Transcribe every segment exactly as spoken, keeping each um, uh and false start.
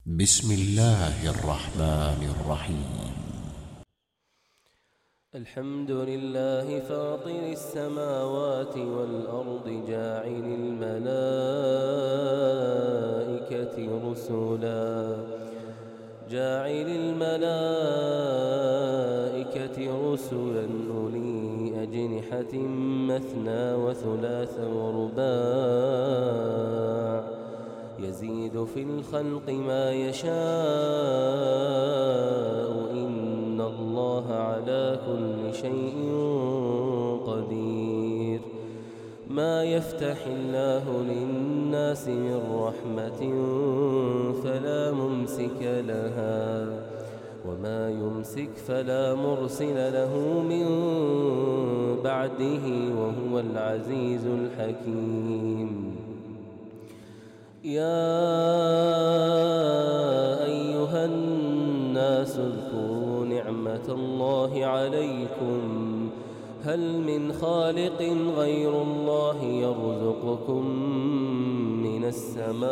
بسم الله الرحمن الرحيم. الحمد لله فاطر السماوات والأرض جاعل الملائكة رسلا جاعل الملائكة رسلا أولي أجنحة مثنى وثلاث ورباع يزيد في الخلق ما يشاء إن الله على كل شيء قدير. ما يفتح الله للناس من رحمة فلا ممسك لها وما يمسك فلا مرسل له من بعده وهو العزيز الحكيم. يا أيها الناس اذكروا نعمة الله عليكم هل من خالق غير الله يرزقكم من السماء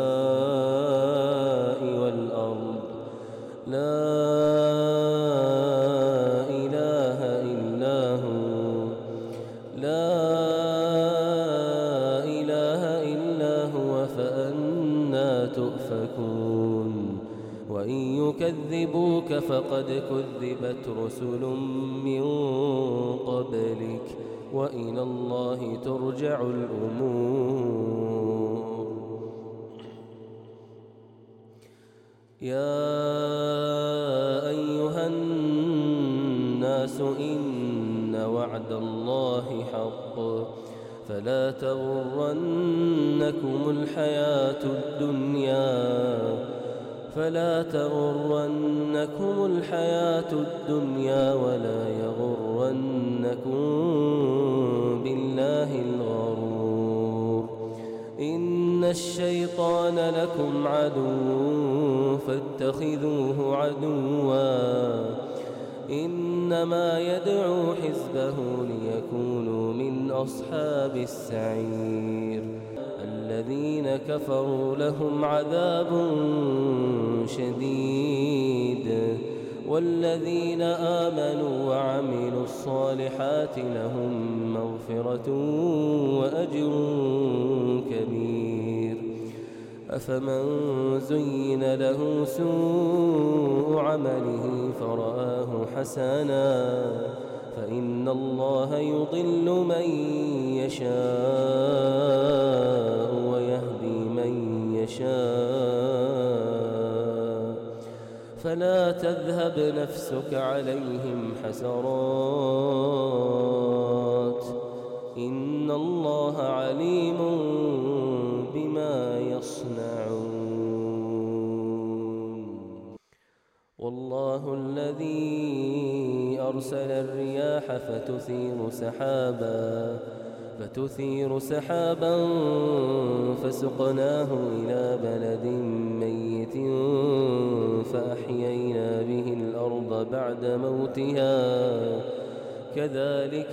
والأرض لا إله إلا هو لا إله إلا هو فأنى تؤفكون. وإن يكذبوك فقد كذبت رسل من قبلك وإلى الله ترجع الأمور. يا أيها الناس إن وعد الله حق فلا تغرنكم الحياة الدنيا فلا تغرنكم الحياة الدنيا ولا يغرنكم بالله الغرور. إن الشيطان لكم عدو فاتخذوه عدوا إنما يدعو حزبه ليكونوا من أصحاب السعير. الذين كفروا لهم عذاب شديد والذين آمنوا وعملوا الصالحات لهم مغفرة وأجر كبير. أفمن زين له سوء عمله فرآه حسنا فإن الله يضل من يشاء ويهدي من يشاء فلا تذهب نفسك عليهم حسرات إن الله عليم بما يصنعون. والله الذي أرسل الرياح فتثير سحابا فتثير سحابا فسقناه إلى بلد ميت فأحيينا به الأرض بعد موتها كذلك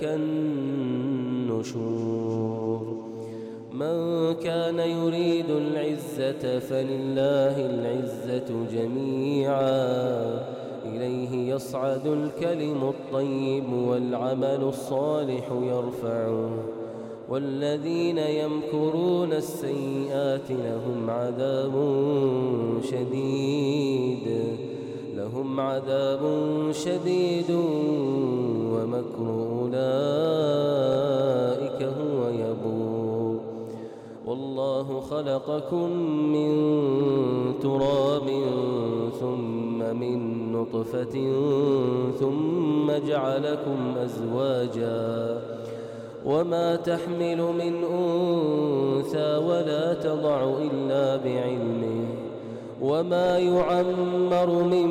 النشور. من كان يريد العزة فلله العزة جميعا إليه يصعد الكلم الطيب والعمل الصالح يرفعه والذين يمكرون السيئات لهم عذاب شديد لهم عذاب شديد ومكر أولئك هو يبور. والله خلقكم من تراب ثم من نطفة ثم جعلكم أزواجا وما تحمل من أنثى ولا تضع إلا بعلمه وما يعمر من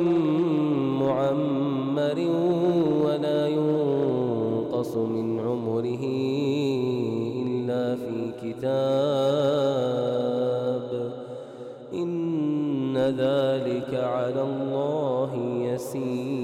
معمر ولا ينقص من عمره إلا في كتاب إن ذلك على الله يسير.